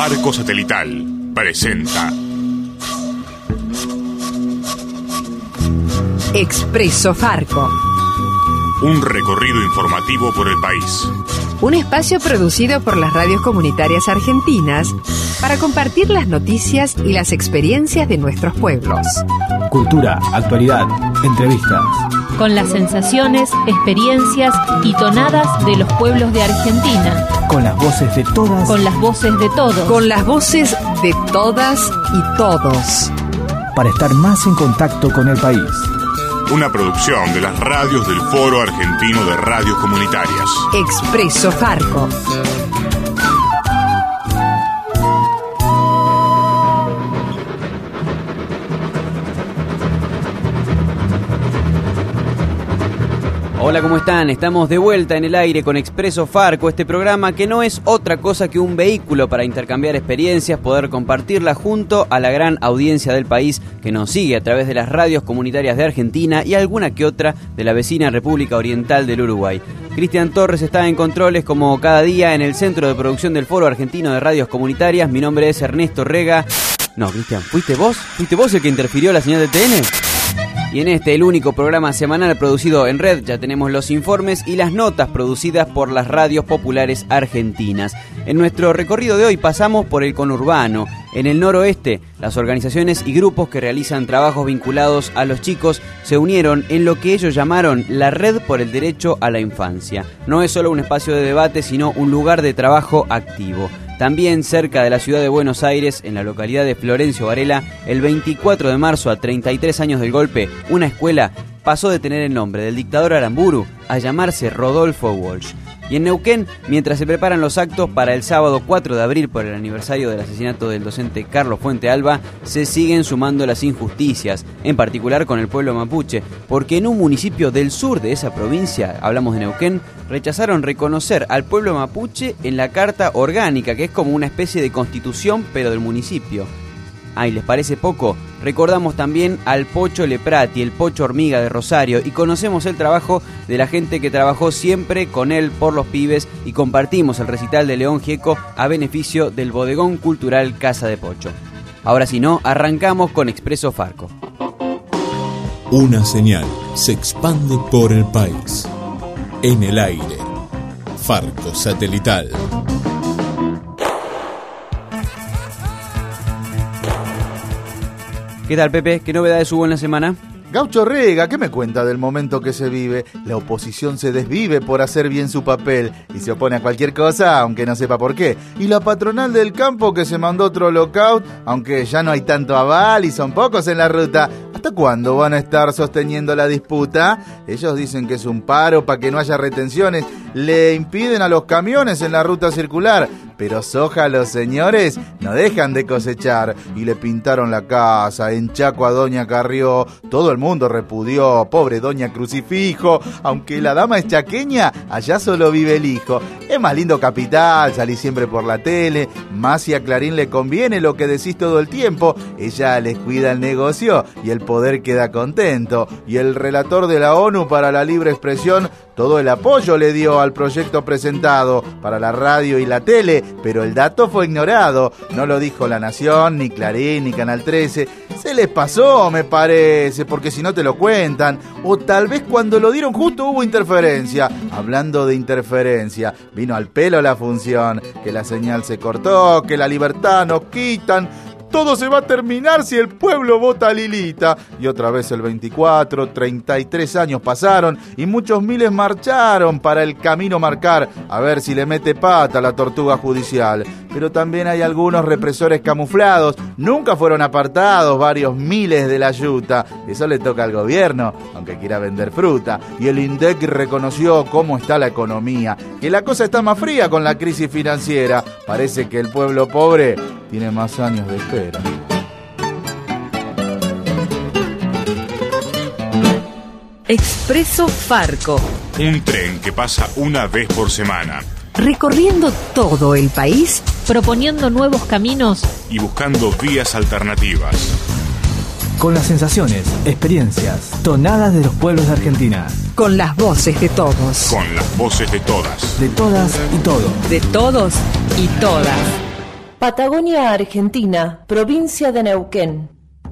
Farco Satelital presenta Expreso Farco. Un recorrido informativo por el país. Un espacio producido por las radios comunitarias argentinas para compartir las noticias y las experiencias de nuestros pueblos. Cultura, actualidad, entrevistas. Con las sensaciones, experiencias y tonadas de los pueblos de Argentina. Con las voces de todas. Con las voces de todos. Con las voces de todas y todos. Para estar más en contacto con el país. Una producción de las radios del Foro Argentino de Radios Comunitarias. Expreso Farco. Hola, ¿cómo están? Estamos de vuelta en el aire con Expreso Farco, este programa que no es otra cosa que un vehículo para intercambiar experiencias, poder compartirlas junto a la gran audiencia del país que nos sigue a través de las radios comunitarias de Argentina y alguna que otra de la vecina República Oriental del Uruguay. Cristian Torres está en controles como cada día en el centro de producción del Foro Argentino de Radios Comunitarias. Mi nombre es Ernesto Rega. No, Cristian, ¿fuiste vos? ¿Fuiste vos el que interfirió la señal de TN? Y en este, el único programa semanal producido en red, ya tenemos los informes y las notas producidas por las radios populares argentinas. En nuestro recorrido de hoy pasamos por el conurbano. En el noroeste, las organizaciones y grupos que realizan trabajos vinculados a los chicos se unieron en lo que ellos llamaron la Red por el Derecho a la Infancia. No es solo un espacio de debate, sino un lugar de trabajo activo. También cerca de la ciudad de Buenos Aires, en la localidad de Florencio Varela, el 24 de marzo, a 33 años del golpe, una escuela pasó de tener el nombre del dictador Aramburu a llamarse Rodolfo Walsh. Y en Neuquén, mientras se preparan los actos para el sábado 4 de abril por el aniversario del asesinato del docente Carlos Fuente Alba, se siguen sumando las injusticias, en particular con el pueblo mapuche, porque en un municipio del sur de esa provincia, hablamos de Neuquén, rechazaron reconocer al pueblo mapuche en la Carta Orgánica, que es como una especie de constitución, pero del municipio. ¿Y les parece poco? Recordamos también al Pocho Leprati, el Pocho Hormiga de Rosario, y conocemos el trabajo de la gente que trabajó siempre con él por los pibes, y compartimos el recital de León Gieco a beneficio del bodegón cultural Casa de Pocho. Ahora si no, arrancamos con Expreso Farco. Una señal se expande por el país. En el aire, Farco Satelital. ¿Qué tal, Pepe? ¿Qué novedades hubo en la semana? Gaucho Rega, ¿qué me cuenta del momento que se vive? La oposición se desvive por hacer bien su papel y se opone a cualquier cosa, aunque no sepa por qué. Y la patronal del campo que se mandó otro lockout, aunque ya no hay tanto aval y son pocos en la ruta. ¿Hasta cuándo van a estar sosteniendo la disputa? Ellos dicen que es un paro para que no haya retenciones. Le impiden a los camiones en la ruta circular. Pero soja, los señores no dejan de cosechar. Y le pintaron la casa, en Chaco a Doña Carrió. Todo el mundo repudió, pobre Doña Crucifijo. Aunque la dama es chaqueña, allá solo vive el hijo. Es más lindo Capital, salí siempre por la tele. Más si a Clarín le conviene lo que decís todo el tiempo. Ella les cuida el negocio y el poder queda contento. Y el relator de la ONU para la libre expresión todo el apoyo le dio al proyecto presentado para la radio y la tele, pero el dato fue ignorado. No lo dijo La Nación, ni Clarín, ni Canal 13. Se les pasó, me parece, porque si no te lo cuentan. O tal vez cuando lo dieron justo hubo interferencia. Hablando de interferencia, vino al pelo la función, que la señal se cortó, que la libertad nos quitan. Todo se va a terminar si el pueblo vota a Lilita. Y otra vez el 24, 33 años pasaron y muchos miles marcharon para el camino marcar, a ver si le mete pata a la tortuga judicial. Pero también hay algunos represores camuflados, nunca fueron apartados varios miles de la yuta. Eso le toca al gobierno, aunque quiera vender fruta. Y el INDEC reconoció cómo está la economía, que la cosa está más fría con la crisis financiera. Parece que el pueblo pobre tiene más años de espera. Expreso Farco. Un tren que pasa una vez por semana. Recorriendo todo el país, proponiendo nuevos caminos y buscando vías alternativas. Con las sensaciones, experiencias, tonadas de los pueblos de Argentina. Con las voces de todos. Con las voces de todas. De todas y todos. De todos y todas. Patagonia Argentina, provincia de Neuquén.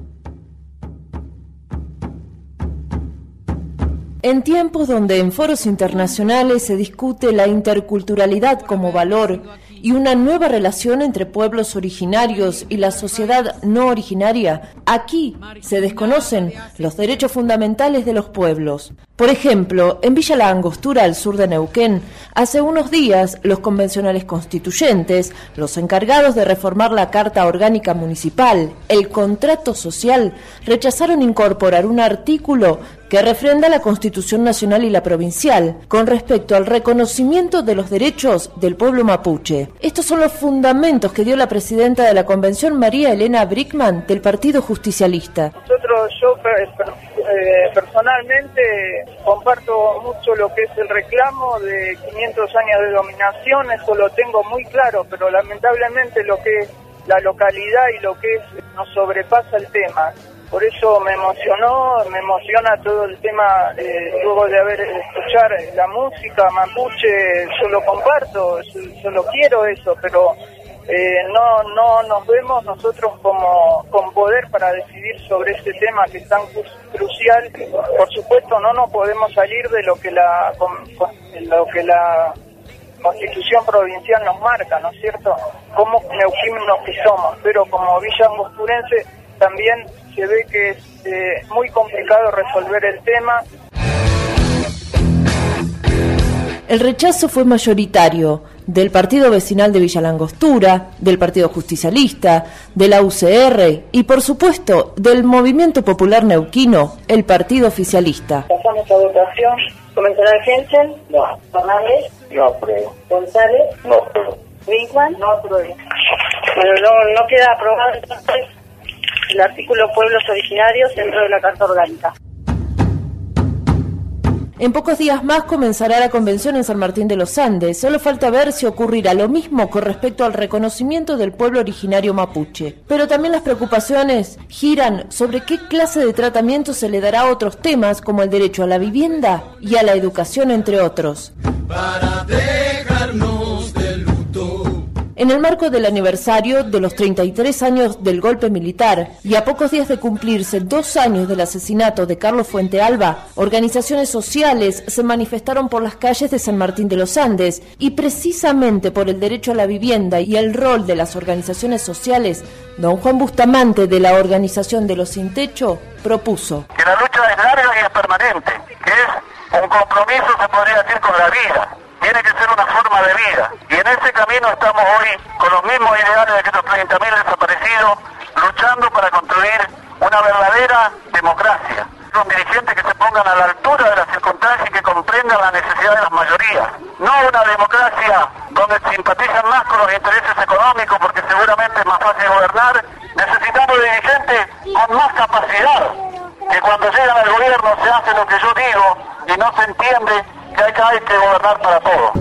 En tiempos donde en foros internacionales se discute la interculturalidad como valor y una nueva relación entre pueblos originarios y la sociedad no originaria, aquí se desconocen los derechos fundamentales de los pueblos. Por ejemplo, en Villa La Angostura, al sur de Neuquén, hace unos días los convencionales constituyentes, los encargados de reformar la Carta Orgánica Municipal, el contrato social, rechazaron incorporar un artículo que refrenda la Constitución Nacional y la provincial con respecto al reconocimiento de los derechos del pueblo mapuche. Estos son los fundamentos que dio la presidenta de la Convención, María Elena Brickman, del Partido Justicialista. Yo personalmente comparto mucho lo que es el reclamo de 500 años de dominación, eso lo tengo muy claro, pero lamentablemente lo que es la localidad y lo que es nos sobrepasa el tema. Por eso me emociona todo el tema, luego de haber escuchar la música mapuche, yo lo comparto, yo lo quiero eso, pero no nos vemos nosotros con poder para decidir sobre este tema que es tan crucial. Por supuesto no podemos salir de lo que la Constitución provincial nos marca, ¿no es cierto? Como neuquinos que somos, pero como Villa Angosturense también se ve que es muy complicado resolver el tema. El rechazo fue mayoritario del Partido Vecinal de Villa La Angostura, del Partido Justicialista, de la UCR y, por supuesto, del Movimiento Popular Neuquino, el Partido Oficialista. Pasamos a votación. Convencional Gensen. No. Fernández. No apruebo. González. No apruebo. Brinkman. No apruebo. Bueno, no queda aprobado entonces el artículo pueblos originarios dentro de la Carta Orgánica. En pocos días más comenzará la convención en San Martín de los Andes. Solo falta ver si ocurrirá lo mismo con respecto al reconocimiento del pueblo originario mapuche. Pero también las preocupaciones giran sobre qué clase de tratamiento se le dará a otros temas como el derecho a la vivienda y a la educación, entre otros. Para dejarnos de luto. En el marco del aniversario de los 33 años del golpe militar y a pocos días de cumplirse 2 años del asesinato de Carlos Fuentealba, organizaciones sociales se manifestaron por las calles de San Martín de los Andes y precisamente por el derecho a la vivienda y el rol de las organizaciones sociales, don Juan Bustamante de la Organización de los Sin Techo propuso que la lucha es larga y es permanente, que es un compromiso, se podría decir, con la vida. Tiene que ser una forma de vida. Y en ese camino estamos hoy con los mismos ideales de aquellos 30.000 desaparecidos, luchando para construir una verdadera democracia. Con dirigentes que se pongan a la altura de las circunstancias y que comprendan la necesidad de las mayorías. No una democracia donde simpatizan más con los intereses económicos, porque seguramente es más fácil gobernar. Necesitamos dirigentes con más capacidad, que cuando llegan al gobierno se hace lo que yo digo y no se entiende que hay que gobernar para todos.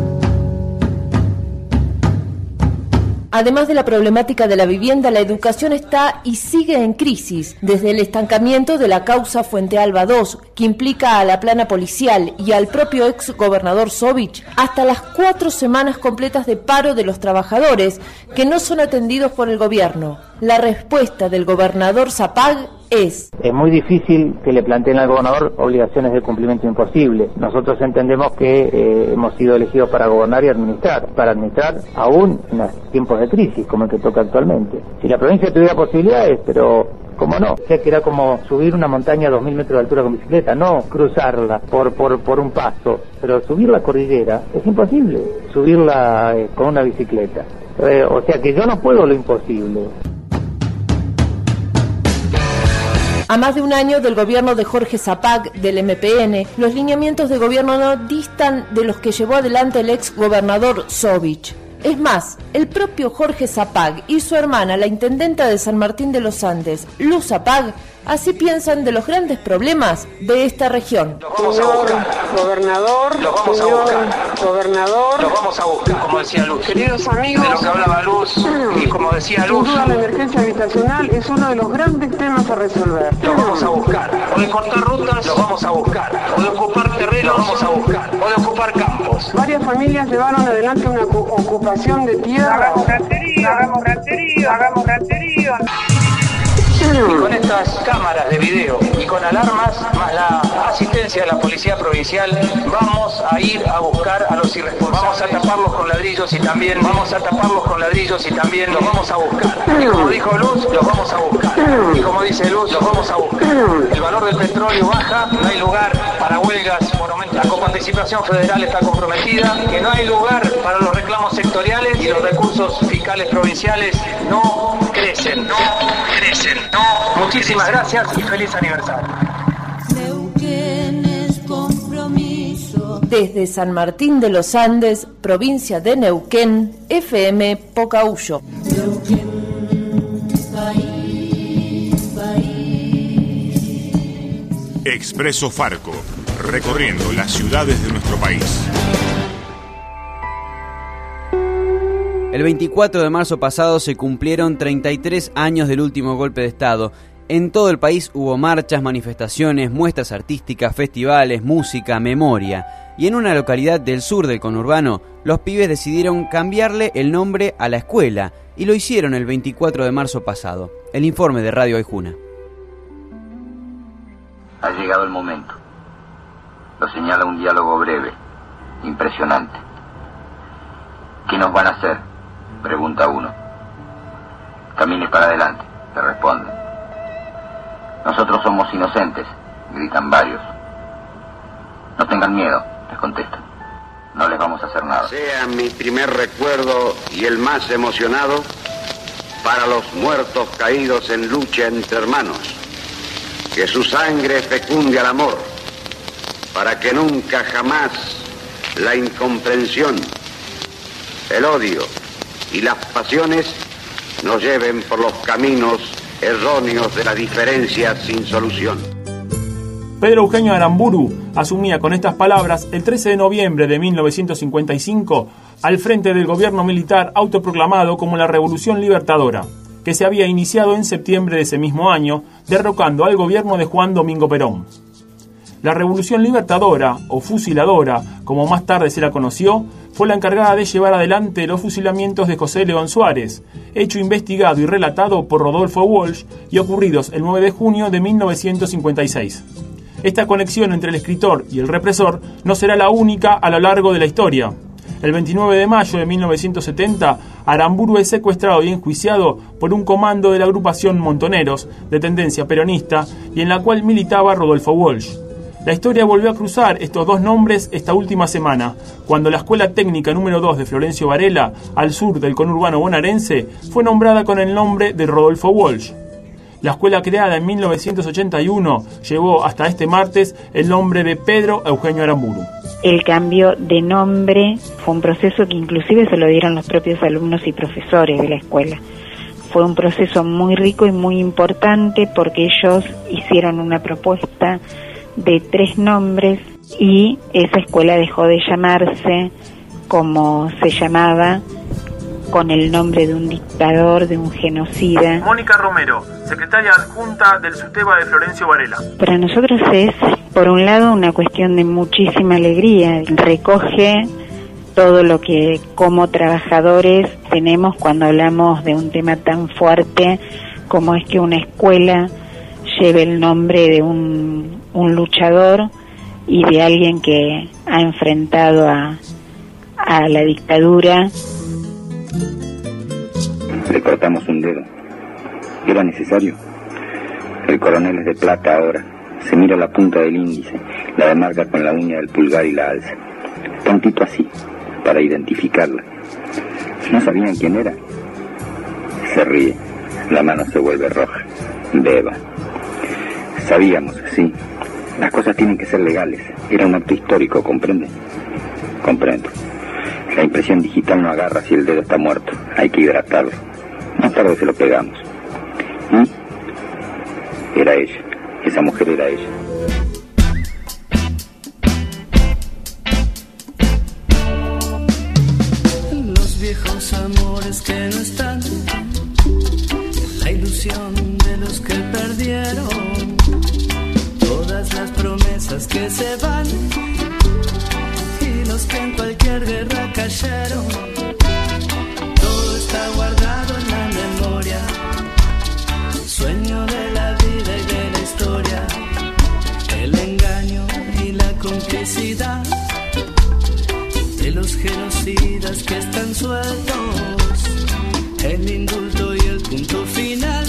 Además de la problemática de la vivienda, la educación está y sigue en crisis, desde el estancamiento de la causa Fuentealba II, que implica a la plana policial y al propio ex gobernador Sovich, hasta las 4 semanas completas de paro de los trabajadores que no son atendidos por el gobierno. La respuesta del gobernador Zapag es muy difícil que le planteen al gobernador obligaciones de cumplimiento imposibles. Nosotros entendemos que hemos sido elegidos para gobernar y administrar, aún en los tiempos de crisis como el que toca actualmente. Si la provincia tuviera posibilidades, pero ¿cómo no? O sea, que era como subir una montaña a 2.000 metros de altura con bicicleta, no cruzarla por un paso, pero subir la cordillera es imposible, subirla con una bicicleta. O sea que yo no puedo lo imposible. A más de un año del gobierno de Jorge Zapag, del MPN, los lineamientos de gobierno no distan de los que llevó adelante el ex gobernador Sovich. Es más, el propio Jorge Zapag y su hermana, la intendenta de San Martín de los Andes, Luz Zapag, así piensan de los grandes problemas de esta región. Señor gobernador, Los vamos a buscar, como decía Luz. Queridos amigos, de lo que hablaba Luz y como decía Luz. Sin duda la emergencia habitacional es uno de los grandes temas a resolver. Los vamos a buscar. O de cortar rutas, los vamos a buscar. O de ocupar terrenos, los vamos a buscar. O de ocupar campos. varias familias llevaron adelante una ocupación de tierra. Hagamos rancherío. Y con estas cámaras de video y con alarmas, más la asistencia de la Policía Provincial, vamos a ir a buscar a los irresponsables. Vamos a taparlos con ladrillos y también los vamos a buscar. Y como dijo Luz, los vamos a buscar. Y como dice Luz, los vamos a buscar. El valor del petróleo baja, no hay lugar para huelgas monumentales. La coparticipación federal está comprometida, que no hay lugar para los reclamos sectoriales y los recursos fiscales provinciales no crecen. Muchísimas gracias y feliz aniversario. Desde San Martín de los Andes, provincia de Neuquén, FM Pocahullo. Expreso Farco, recorriendo las ciudades de nuestro país. El 24 de marzo pasado se cumplieron 33 años del último golpe de Estado. En todo el país hubo marchas, manifestaciones, muestras artísticas, festivales, música, memoria. Y en una localidad del sur del conurbano, los pibes decidieron cambiarle el nombre a la escuela, y lo hicieron el 24 de marzo pasado. El informe de Radio Aijuna. Ha llegado el momento. Lo señala un diálogo breve, impresionante. ¿Qué nos van a hacer?, pregunta uno. Camine para adelante, le responden. Nosotros somos inocentes, gritan varios. No tengan miedo, les contestan. No les vamos a hacer nada. Sea mi primer recuerdo y el más emocionado para los muertos caídos en lucha entre hermanos. Que su sangre fecunde al amor, para que nunca jamás la incomprensión, el odio y las pasiones nos lleven por los caminos erróneos de la diferencia sin solución. Pedro Eugenio Aramburu asumía con estas palabras el 13 de noviembre de 1955 al frente del gobierno militar autoproclamado como la Revolución Libertadora, que se había iniciado en septiembre de ese mismo año, derrocando al gobierno de Juan Domingo Perón. La Revolución Libertadora, o Fusiladora, como más tarde se la conoció, fue la encargada de llevar adelante los fusilamientos de José León Suárez, hecho investigado y relatado por Rodolfo Walsh y ocurridos el 9 de junio de 1956. Esta conexión entre el escritor y el represor no será la única a lo largo de la historia. El 29 de mayo de 1970, Aramburu es secuestrado y enjuiciado por un comando de la agrupación Montoneros, de tendencia peronista, y en la cual militaba Rodolfo Walsh. La historia volvió a cruzar estos dos nombres esta última semana, cuando la Escuela Técnica número 2 de Florencio Varela, al sur del conurbano bonaerense, fue nombrada con el nombre de Rodolfo Walsh. La escuela, creada en 1981, llevó hasta este martes el nombre de Pedro Eugenio Aramburu. El cambio de nombre fue un proceso que inclusive se lo dieron los propios alumnos y profesores de la escuela. Fue un proceso muy rico y muy importante porque ellos hicieron una propuesta de 3 nombres y esa escuela dejó de llamarse como se llamaba, con el nombre de un dictador, de un genocida. Mónica Romero, secretaria adjunta del SUTEBA de Florencio Varela. Para nosotros es, por un lado, una cuestión de muchísima alegría. Recoge todo lo que como trabajadores tenemos cuando hablamos de un tema tan fuerte como es que una escuela lleve el nombre de un luchador y de alguien que ha enfrentado a la dictadura. Le cortamos un dedo. ¿Era necesario? El coronel es de plata ahora. Se mira la punta del índice, la demarca con la uña del pulgar y la alza. Tantito así, para identificarla. ¿No sabían quién era? Se ríe. La mano se vuelve roja. Beba. Sabíamos, sí. Las cosas tienen que ser legales. Era un acto histórico, ¿comprende? Comprendo. La impresión digital no agarra si el dedo está muerto. Hay que hidratarlo. Más tarde se lo pegamos. ¿Y? Era ella. Esa mujer era ella. Los viejos amores que no están, la ilusión de los que perdieron, todas las promesas que se van y los que en cualquier guerra cayeron. Todo está guardado en la memoria, el sueño de la vida y de la historia, el engaño y la complicidad de los genocidas que están sueltos, el indulto y el punto final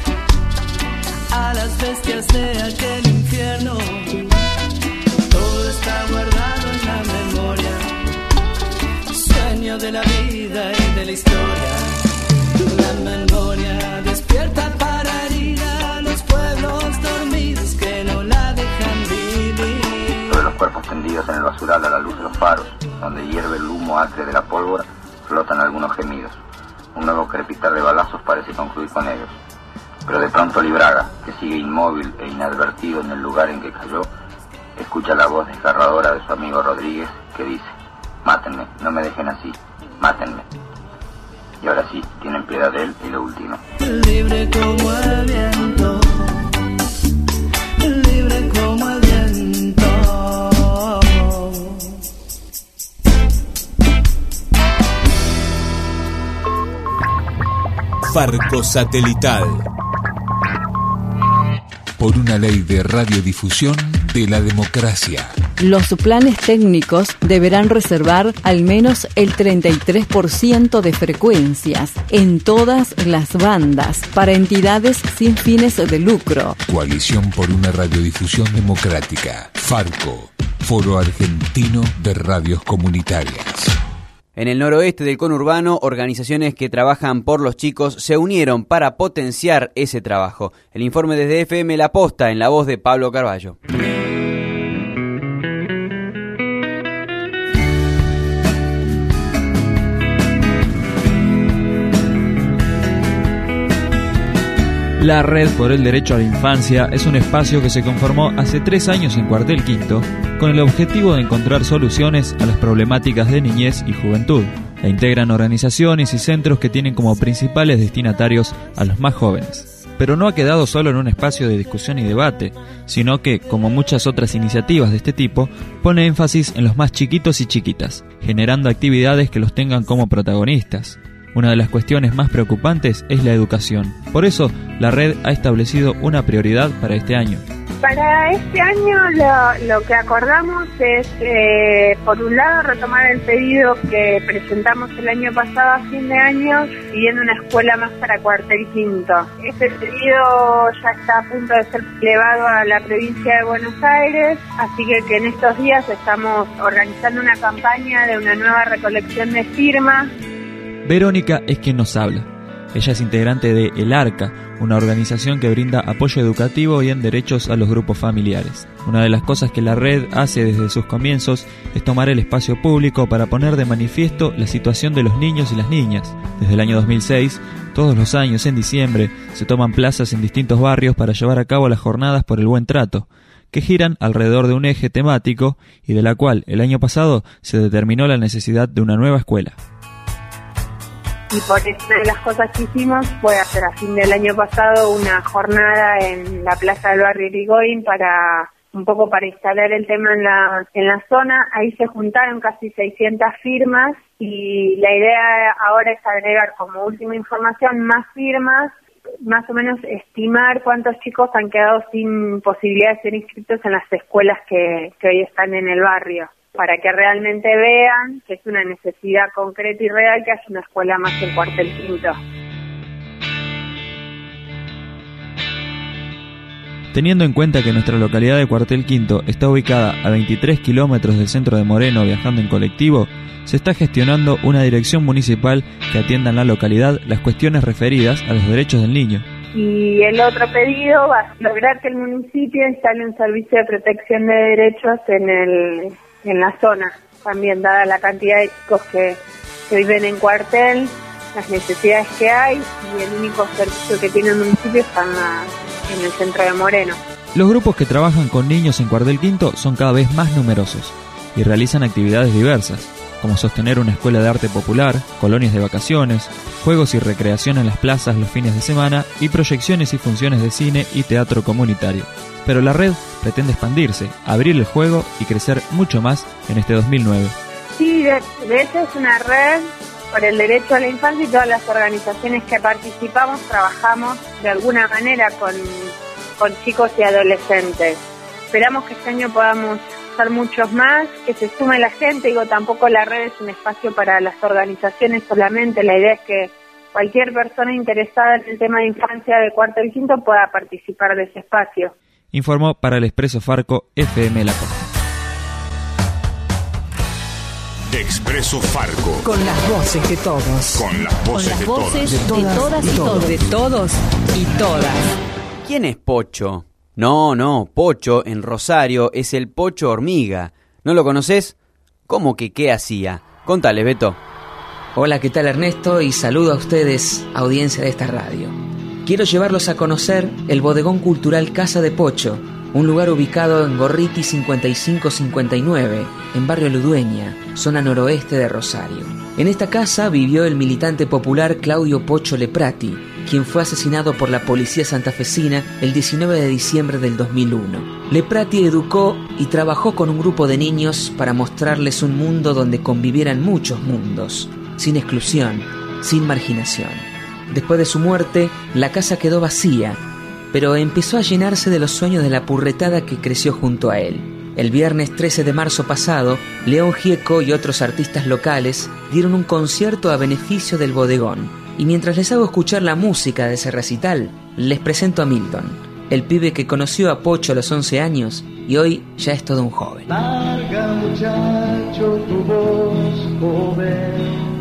a las bestias de aquel infierno. Todo está guardado en la memoria, sueño de la vida y de la historia. La memoria despierta para herir a los pueblos dormidos que no la dejan vivir. Sobre los cuerpos tendidos en el basural a la luz de los faros, donde hierve el humo acre de la pólvora, flotan algunos gemidos. Un nuevo crepitar de balazos parece concluir con ellos. Pero de pronto Libraga, que sigue inmóvil e inadvertido en el lugar en que cayó, escucha la voz desgarradora de su amigo Rodríguez que dice: mátenme, no me dejen así, mátenme. Y ahora sí, tienen piedad de él y lo último. Libre como el viento, libre como el viento. Farco Satelital. Por una ley de radiodifusión de la democracia. Los planes técnicos deberán reservar al menos el 33% de frecuencias en todas las bandas para entidades sin fines de lucro. Coalición por una radiodifusión democrática. Farco, Foro Argentino de Radios Comunitarias. En el noroeste del conurbano, organizaciones que trabajan por los chicos se unieron para potenciar ese trabajo. El informe desde FM La Posta, en la voz de Pablo Carballo. La Red por el Derecho a la Infancia es un espacio que se conformó hace 3 años en Cuartel Quinto con el objetivo de encontrar soluciones a las problemáticas de niñez y juventud. La integran organizaciones y centros que tienen como principales destinatarios a los más jóvenes. Pero no ha quedado solo en un espacio de discusión y debate, sino que, como muchas otras iniciativas de este tipo, pone énfasis en los más chiquitos y chiquitas, generando actividades que los tengan como protagonistas. Una de las cuestiones más preocupantes es la educación. Por eso, la red ha establecido una prioridad para este año. Para este año lo que acordamos es, por un lado, retomar el pedido que presentamos el año pasado a fin de año, pidiendo una escuela más para Cuartel Quinto. Este pedido ya está a punto de ser elevado a la provincia de Buenos Aires, así que en estos días estamos organizando una campaña de una nueva recolección de firmas. Verónica es quien nos habla. Ella es integrante de El Arca, una organización que brinda apoyo educativo y en derechos a los grupos familiares. Una de las cosas que la red hace desde sus comienzos es tomar el espacio público para poner de manifiesto la situación de los niños y las niñas. Desde el año 2006, todos los años en diciembre, se toman plazas en distintos barrios para llevar a cabo las jornadas por el buen trato, que giran alrededor de un eje temático y de la cual el año pasado se determinó la necesidad de una nueva escuela. Y por una de las cosas que hicimos fue hacer a fin del año pasado una jornada en la plaza del barrio Irigoyen para instalar el tema en la zona. Ahí se juntaron casi 600 firmas y la idea ahora es agregar como última información más firmas, más o menos estimar cuántos chicos han quedado sin posibilidad de ser inscritos en las escuelas que hoy están en el barrio, para que realmente vean que es una necesidad concreta y real que haya una escuela más en Cuartel Quinto. Teniendo en cuenta que nuestra localidad de Cuartel Quinto está ubicada a 23 kilómetros del centro de Moreno viajando en colectivo, se está gestionando una dirección municipal que atienda en la localidad las cuestiones referidas a los derechos del niño. Y el otro pedido va a lograr que el municipio instale un servicio de protección de derechos en la zona, también dada la cantidad de chicos que viven en cuartel, las necesidades que hay, y el único servicio que tiene el municipio está en el centro de Moreno. Los grupos que trabajan con niños en Cuartel Quinto son cada vez más numerosos y realizan actividades diversas, como sostener una escuela de arte popular, colonias de vacaciones, juegos y recreación en las plazas los fines de semana y proyecciones y funciones de cine y teatro comunitario. Pero la red pretende expandirse, abrir el juego y crecer mucho más en este 2009. Sí, de hecho es una red por el derecho a la infancia y todas las organizaciones que participamos trabajamos de alguna manera con chicos y adolescentes. Esperamos que este año podamos ser muchos más, que se sume la gente. Digo, tampoco la red es un espacio para las organizaciones solamente. La idea es que cualquier persona interesada en el tema de infancia de cuarto y quinto pueda participar de ese espacio. Informó para el Expreso Farco FM La Costa. Expreso Farco. Con las voces de todos. Con las voces de todos. De todas y todos. De todos y todas. ¿Quién es Pocho? No, Pocho en Rosario es el Pocho Hormiga. ¿No lo conoces? ¿Cómo que qué hacía? Contale, Beto. Hola, ¿qué tal, Ernesto? Y saludo a ustedes, audiencia de esta radio. Quiero llevarlos a conocer el bodegón cultural Casa de Pocho, un lugar ubicado en Gorriti 5559, en barrio Ludueña, zona noroeste de Rosario. En esta casa vivió el militante popular Claudio Pocho Leprati, quien fue asesinado por la policía santafesina el 19 de diciembre del 2001. Leprati educó y trabajó con un grupo de niños para mostrarles un mundo donde convivieran muchos mundos, sin exclusión, sin marginación. Después de su muerte, la casa quedó vacía, pero empezó a llenarse de los sueños de la purretada que creció junto a él. El viernes 13 de marzo pasado, León Gieco y otros artistas locales dieron un concierto a beneficio del bodegón. Y mientras les hago escuchar la música de ese recital, les presento a Milton, el pibe que conoció a Pocho a los 11 años y hoy ya es todo un joven. Larga, muchacho, tu voz, joven,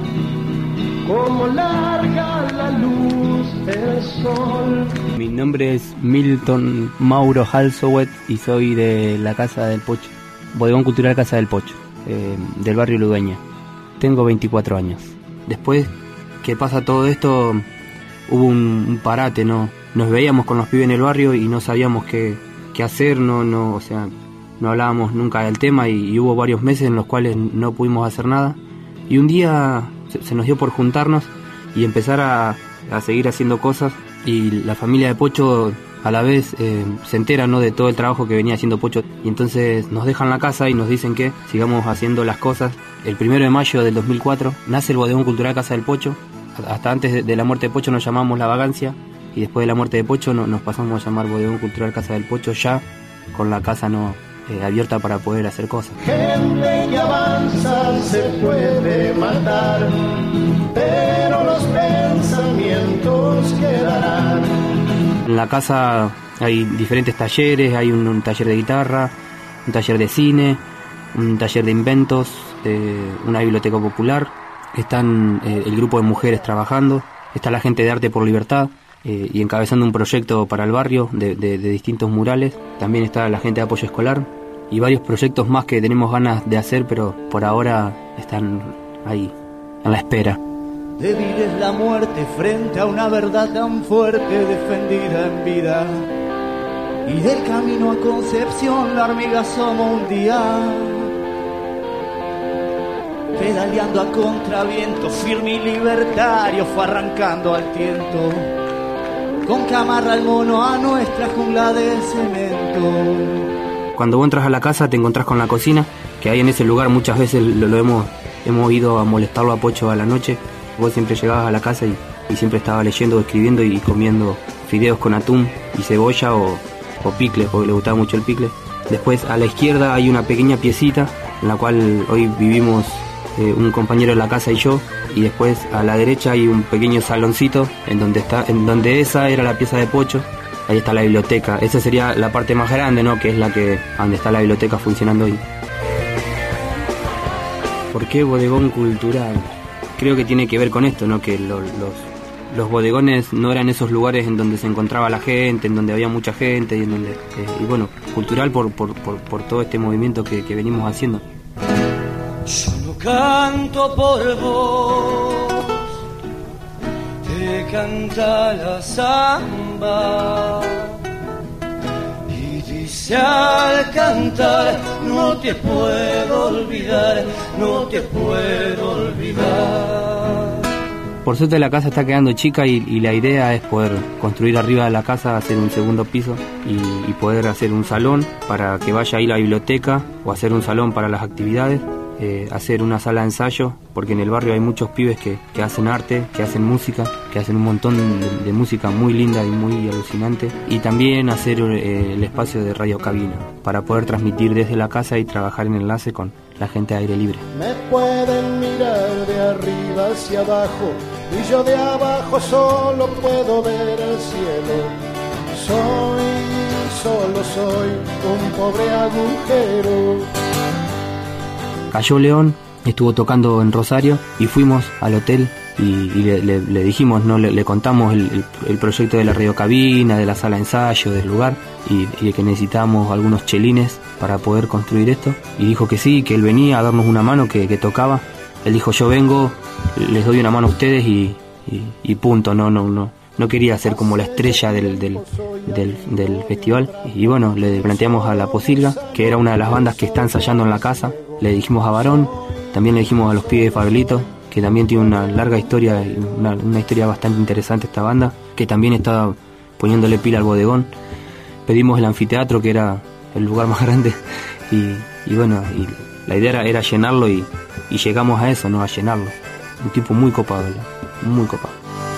como larga la luz del sol. Mi nombre es Milton Mauro Halsowet y soy de la Casa del Pocho, Bodegón Cultural Casa del Pocho, del barrio Ludueña. Tengo 24 años. Después que pasa todo esto, hubo un parate, ¿no? Nos veíamos con los pibes en el barrio y no sabíamos qué hacer, o sea, no hablábamos nunca del tema y hubo varios meses en los cuales no pudimos hacer nada. Y un día se nos dio por juntarnos y empezar a seguir haciendo cosas, y la familia de Pocho a la vez se entera, ¿no?, de todo el trabajo que venía haciendo Pocho, y entonces nos dejan la casa y nos dicen que sigamos haciendo las cosas. El 1 de mayo del 2004 nace el Bodegón Cultural Casa del Pocho. Hasta antes de la muerte de Pocho nos llamamos La Vagancia, y después de la muerte de Pocho nos pasamos a llamar Bodegón Cultural Casa del Pocho, ya con la casa abierta para poder hacer cosas. Gente que avanza se puede matar, pero los pensamientos quedarán. En la casa hay diferentes talleres, hay un taller de guitarra, un taller de cine, un taller de inventos, una biblioteca popular, están el grupo de mujeres trabajando, está la gente de Arte por Libertad y encabezando un proyecto para el barrio de distintos murales, también está la gente de apoyo escolar y varios proyectos más que tenemos ganas de hacer, pero por ahora están ahí, en la espera. Débil es la muerte frente a una verdad tan fuerte defendida en vida. Y del camino a Concepción la hormiga asoma un día, pedaleando a contraviento, firme y libertario fue arrancando al tiento, con que amarra el mono a nuestra jungla de cemento. Cuando vos entras a la casa te encontrás con la cocina, que ahí en ese lugar muchas veces lo hemos ido a molestarlo a Pocho a la noche. Vos siempre llegabas a la casa y siempre estaba leyendo, escribiendo y comiendo fideos con atún y cebolla o picle, porque le gustaba mucho el picle. Después a la izquierda hay una pequeña piecita en la cual hoy vivimos un compañero de la casa y yo, y después a la derecha hay un pequeño saloncito en donde esa era la pieza de Pocho. Ahí está la biblioteca, esa sería la parte más grande, ¿no?, que es donde está la biblioteca funcionando hoy. ¿Por qué bodegón cultural? Creo que tiene que ver con esto, ¿no?, que los bodegones no eran esos lugares en donde se encontraba la gente, en donde había mucha gente, y en donde y bueno, cultural por todo este movimiento que venimos haciendo. Yo no canto por vos, te canta la samba, y dice al cantar, no te puedo olvidar, no te puedo olvidar. Por suerte la casa está quedando chica y la idea es poder construir arriba de la casa, hacer un segundo piso y poder hacer un salón para que vaya ahí la biblioteca, o hacer un salón para las actividades, hacer una sala de ensayo, porque en el barrio hay muchos pibes que hacen arte, que hacen música, que hacen un montón de música muy linda y muy alucinante, y también hacer el espacio de radio cabina para poder transmitir desde la casa y trabajar en enlace con la gente de aire libre. Me pueden mirar de arriba hacia abajo y yo de abajo solo puedo ver el cielo. Solo soy un pobre agujero. Cayó León, estuvo tocando en Rosario y fuimos al hotel y le dijimos, no le contamos el proyecto de la radiocabina, de la sala de ensayo, del lugar y de que necesitábamos algunos chelines para poder construir esto, y dijo que sí, que él venía a darnos una mano, que tocaba. Él dijo, yo vengo, les doy una mano a ustedes y punto. No quería ser como la estrella del festival. Y bueno, le planteamos a La Posilga, que era una de las bandas que está ensayando en la casa. Le dijimos a Varón, también le dijimos a los pibes de Fabelito, que también tiene una larga historia, una historia bastante interesante esta banda, que también estaba poniéndole pila al bodegón. Pedimos el anfiteatro, que era el lugar más grande, y bueno, y la idea era llenarlo, y llegamos a eso, ¿no? A llenarlo. Un tipo muy copado, muy copado.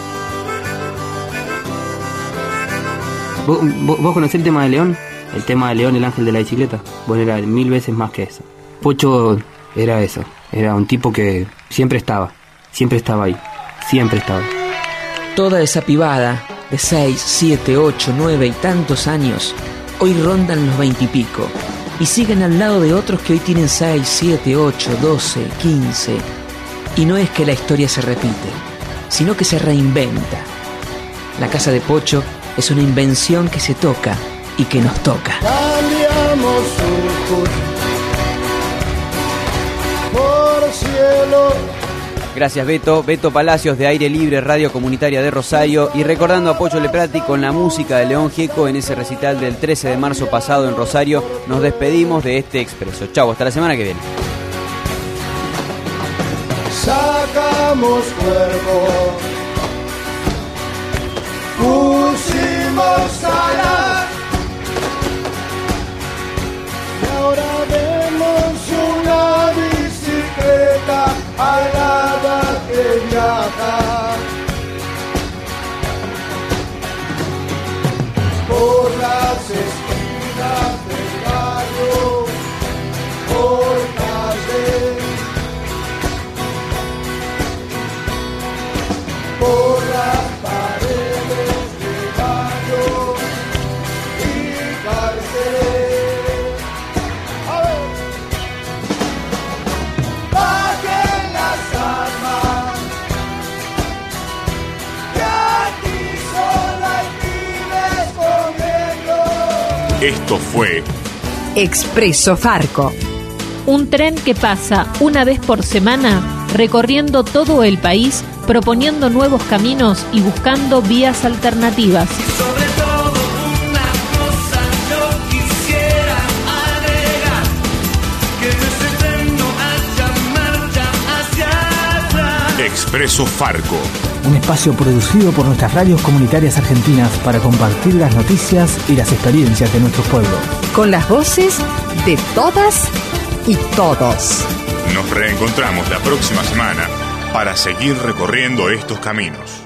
¿Vos conocés el tema de León? El tema de León, el ángel de la bicicleta. Bueno, era 1000 veces más que eso. Pocho era eso, era un tipo que siempre estaba ahí, siempre estaba. Toda esa pibada de 6, 7, 8, 9 y tantos años, hoy rondan los 20 y pico, y siguen al lado de otros que hoy tienen 6, 7, 8, 12, 15. Y no es que la historia se repite, sino que se reinventa. La casa de Pocho es una invención que se toca y que nos toca. Cambiamos surcos por cielo. Gracias, Beto. Beto Palacios, de Aire Libre, Radio Comunitaria de Rosario, y recordando a Pocho Leprati con la música de León Gieco en ese recital del 13 de marzo pasado en Rosario. Nos despedimos de este Expreso. Chau, hasta la semana que viene. Sacamos cuerpo, pusimos alas, y ahora vemos una bicicleta alada que viaja por las esquinas del barrio, por calles, por las paredes de barrio y cárcel. A ver. Bajen las armas, que aquí solo hay pibes comiendo. Esto fue Expreso Farco. Un tren que pasa una vez por semana recorriendo todo el país, proponiendo nuevos caminos y buscando vías alternativas. Sobre todo una cosa yo quisiera agregar, que en ese tren no haya marcha hacia atrás. Expreso Farco. Un espacio producido por nuestras radios comunitarias argentinas para compartir las noticias y las experiencias de nuestros pueblos. Con las voces de todas y todos. Nos reencontramos la próxima semana para seguir recorriendo estos caminos.